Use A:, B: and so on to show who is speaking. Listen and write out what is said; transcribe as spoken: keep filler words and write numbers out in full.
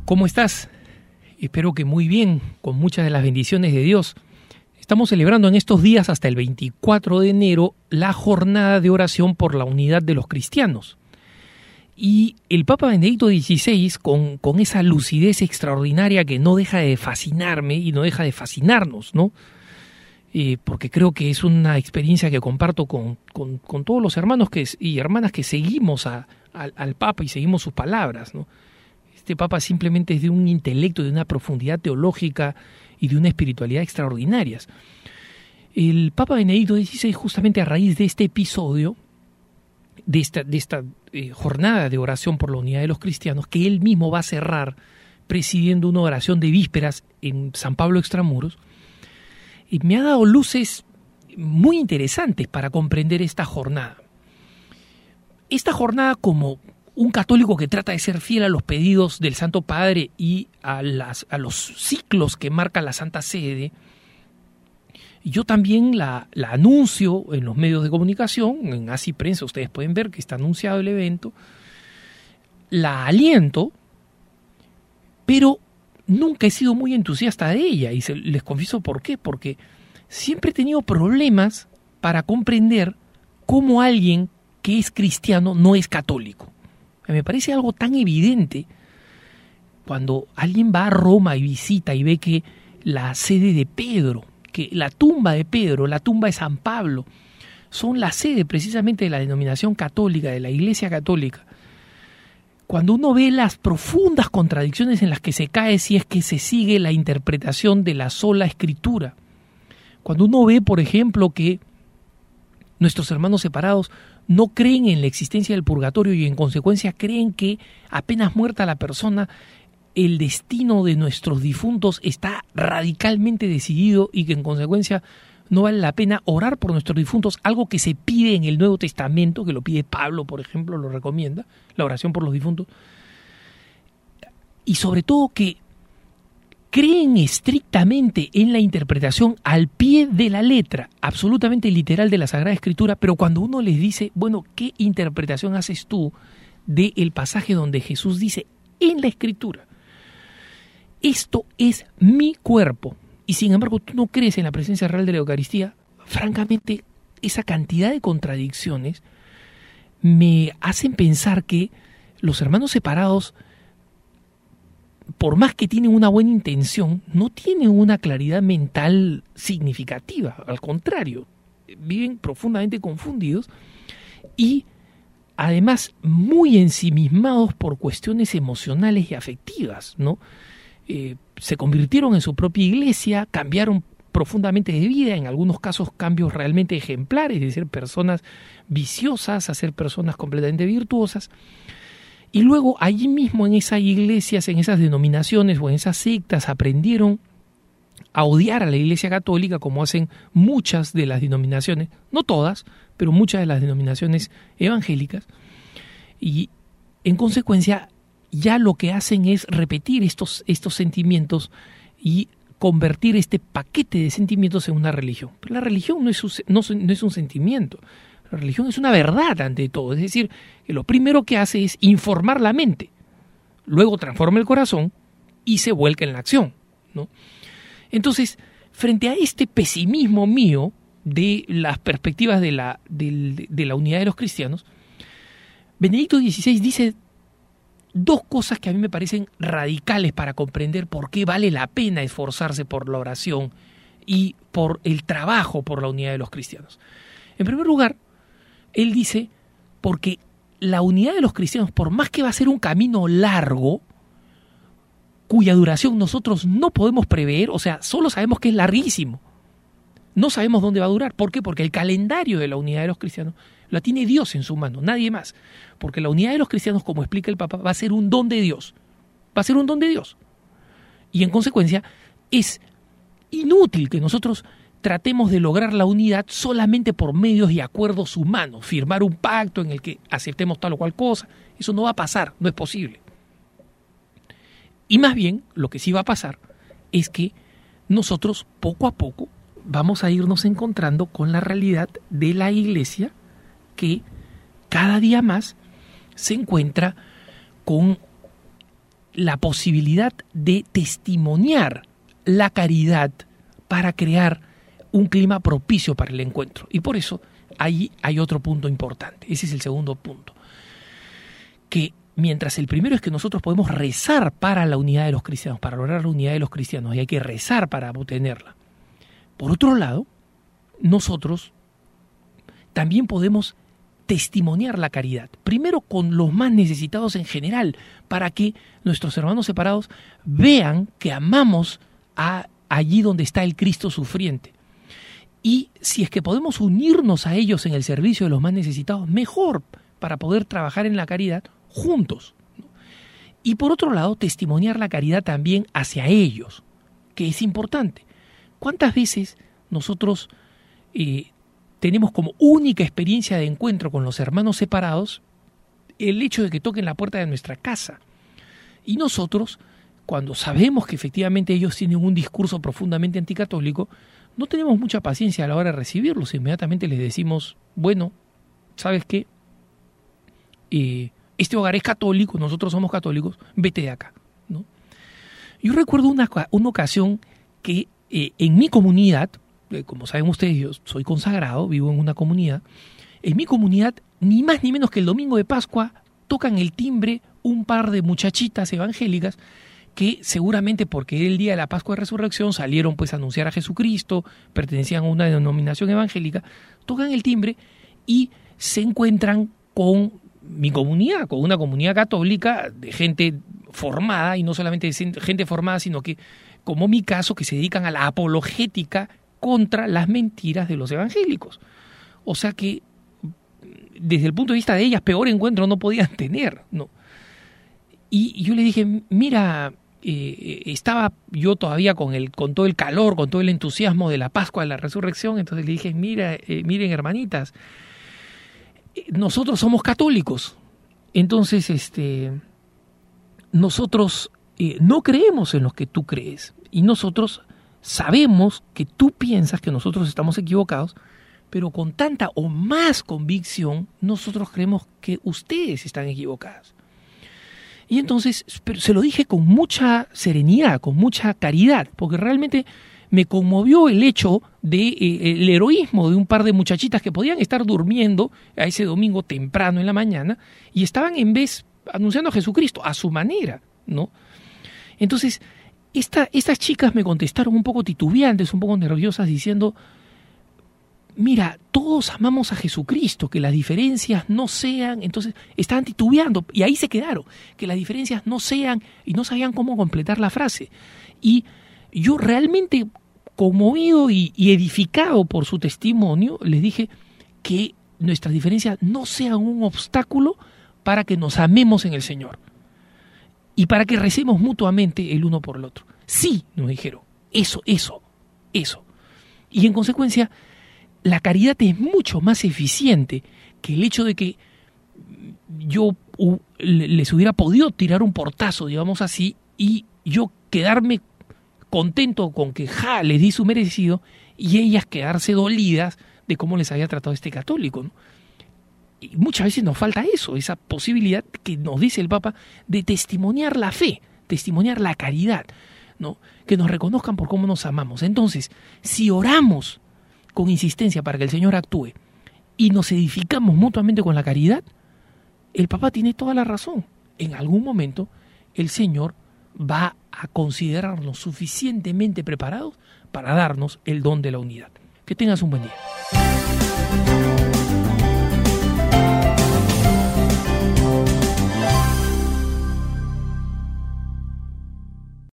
A: ¿Cómo estás? Espero que muy bien, con muchas de las bendiciones de Dios. Estamos celebrando en estos días hasta el veinticuatro de enero la jornada de oración por la unidad de los cristianos. Y el Papa Benedicto dieciséis, con, con esa lucidez extraordinaria que no deja de fascinarme y no deja de fascinarnos, ¿no? Eh, porque creo que es una experiencia que comparto con, con, con todos los hermanos que, y hermanas que seguimos a, a, al Papa y seguimos sus palabras, ¿no? Este Papa simplemente es de un intelecto, de una profundidad teológica y de una espiritualidad extraordinarias. El Papa Benedicto dieciséis, justamente a raíz de este episodio, de esta, de esta eh, jornada de oración por la unidad de los cristianos, que él mismo va a cerrar presidiendo una oración de vísperas en San Pablo Extramuros, y me ha dado luces muy interesantes para comprender esta jornada. Esta jornada, como un católico que trata de ser fiel a los pedidos del Santo Padre y a, las, a los ciclos que marca la Santa Sede, yo también la, la anuncio en los medios de comunicación, en Así Prensa, ustedes pueden ver que está anunciado el evento, la aliento, pero nunca he sido muy entusiasta de ella, y se, les confieso por qué, porque siempre he tenido problemas para comprender cómo alguien que es cristiano no es católico. Me parece algo tan evidente cuando alguien va a Roma y visita y ve que la sede de Pedro, que la tumba de Pedro, la tumba de San Pablo, son la sede precisamente de la denominación católica, de la Iglesia Católica. Cuando uno ve las profundas contradicciones en las que se cae si es que se sigue la interpretación de la sola Escritura, cuando uno ve, por ejemplo, que nuestros hermanos separados no creen en la existencia del purgatorio y en consecuencia creen que apenas muerta la persona, el destino de nuestros difuntos está radicalmente decidido y que en consecuencia no vale la pena orar por nuestros difuntos, algo que se pide en el Nuevo Testamento, que lo pide Pablo, por ejemplo, lo recomienda, la oración por los difuntos, y sobre todo que creen estrictamente en la interpretación al pie de la letra, absolutamente literal de la Sagrada Escritura, pero cuando uno les dice, bueno, ¿qué interpretación haces tú del pasaje donde Jesús dice en la Escritura, esto es mi cuerpo, y sin embargo tú no crees en la presencia real de la Eucaristía? Francamente, esa cantidad de contradicciones me hacen pensar que los hermanos separados, por más que tienen una buena intención, no tienen una claridad mental significativa. Al contrario, viven profundamente confundidos y además muy ensimismados por cuestiones emocionales y afectivas, ¿no? Eh, se convirtieron en su propia iglesia, cambiaron profundamente de vida, en algunos casos cambios realmente ejemplares, de ser personas viciosas a ser personas completamente virtuosas. Y luego allí mismo en esas iglesias, en esas denominaciones o en esas sectas aprendieron a odiar a la Iglesia Católica, como hacen muchas de las denominaciones, no todas, pero muchas de las denominaciones evangélicas. Y en consecuencia ya lo que hacen es repetir estos, estos sentimientos y convertir este paquete de sentimientos en una religión. Pero la religión no es un, no, no es un sentimiento. La religión es una verdad ante todo, es decir, que lo primero que hace es informar la mente, luego transforma el corazón y se vuelca en la acción, ¿no? Entonces, frente a este pesimismo mío de las perspectivas de la, de, de la unidad de los cristianos, Benedicto dieciséis dice dos cosas que a mí me parecen radicales para comprender por qué vale la pena esforzarse por la oración y por el trabajo por la unidad de los cristianos. En primer lugar, él dice, porque la unidad de los cristianos, por más que va a ser un camino largo, cuya duración nosotros no podemos prever, o sea, solo sabemos que es larguísimo, no sabemos dónde va a durar. ¿Por qué? Porque el calendario de la unidad de los cristianos la tiene Dios en su mano, nadie más. Porque la unidad de los cristianos, como explica el Papa, va a ser un don de Dios, va a ser un don de Dios. Y en consecuencia es inútil que nosotros tratemos de lograr la unidad solamente por medios y acuerdos humanos, firmar un pacto en el que aceptemos tal o cual cosa. Eso no va a pasar, no es posible. Y más bien, lo que sí va a pasar es que nosotros poco a poco vamos a irnos encontrando con la realidad de la Iglesia, que cada día más se encuentra con la posibilidad de testimoniar la caridad para crear un clima propicio para el encuentro. Y por eso ahí hay otro punto importante. Ese es el segundo punto. Que mientras el primero es que nosotros podemos rezar para la unidad de los cristianos, para lograr la unidad de los cristianos, y hay que rezar para obtenerla. Por otro lado, nosotros también podemos testimoniar la caridad, primero con los más necesitados en general, para que nuestros hermanos separados vean que amamos a allí donde está el Cristo sufriente. Y si es que podemos unirnos a ellos en el servicio de los más necesitados, mejor, para poder trabajar en la caridad juntos. Y por otro lado, testimoniar la caridad también hacia ellos, que es importante. ¿Cuántas veces nosotros eh, tenemos como única experiencia de encuentro con los hermanos separados el hecho de que toquen la puerta de nuestra casa? Y nosotros, cuando sabemos que efectivamente ellos tienen un discurso profundamente anticatólico, no tenemos mucha paciencia a la hora de recibirlos. Inmediatamente les decimos, bueno, ¿sabes qué? Eh, este hogar es católico, nosotros somos católicos, vete de acá, ¿no? Yo recuerdo una, una ocasión que eh, en mi comunidad, eh, como saben ustedes, yo soy consagrado, vivo en una comunidad, en mi comunidad, ni más ni menos que el domingo de Pascua, tocan el timbre un par de muchachitas evangélicas que seguramente porque era el día de la Pascua de Resurrección salieron pues a anunciar a Jesucristo, pertenecían a una denominación evangélica, tocan el timbre y se encuentran con mi comunidad, con una comunidad católica de gente formada, y no solamente de gente formada, sino que, como mi caso, que se dedican a la apologética contra las mentiras de los evangélicos. O sea que, desde el punto de vista de ellas, peor encuentro no podían tener, ¿no? Y yo le dije, mira, eh, estaba yo todavía con el, con todo el calor, con todo el entusiasmo de la Pascua, de la Resurrección, entonces le dije, mira, eh, miren hermanitas, nosotros somos católicos, entonces este, nosotros eh, no creemos en lo que tú crees, y nosotros sabemos que tú piensas que nosotros estamos equivocados, pero con tanta o más convicción, nosotros creemos que ustedes están equivocados. Y entonces se lo dije con mucha serenidad, con mucha caridad, porque realmente me conmovió el hecho del de, heroísmo de un par de muchachitas que podían estar durmiendo a ese domingo temprano en la mañana y estaban en vez anunciando a Jesucristo a su manera, ¿no? Entonces, esta, estas chicas me contestaron un poco titubeantes, un poco nerviosas, diciendo, mira, todos amamos a Jesucristo, que las diferencias no sean, entonces estaban titubeando y ahí se quedaron, que las diferencias no sean, y no sabían cómo completar la frase. Y yo realmente conmovido y, y edificado por su testimonio, les dije que nuestras diferencias no sean un obstáculo para que nos amemos en el Señor y para que recemos mutuamente el uno por el otro. Sí, nos dijeron, eso, eso, eso. Y en consecuencia, la caridad es mucho más eficiente que el hecho de que yo uh, les hubiera podido tirar un portazo, digamos así, y yo quedarme contento con que ja, les di su merecido, y ellas quedarse dolidas de cómo les había tratado este católico, ¿no? Y muchas veces nos falta eso, esa posibilidad que nos dice el Papa de testimoniar la fe, testimoniar la caridad, ¿no? Que nos reconozcan por cómo nos amamos. Entonces, si oramos con insistencia para que el Señor actúe y nos edificamos mutuamente con la caridad, el Papa tiene toda la razón. En algún momento el Señor va a considerarnos suficientemente preparados para darnos el don de la unidad. Que tengas un buen día.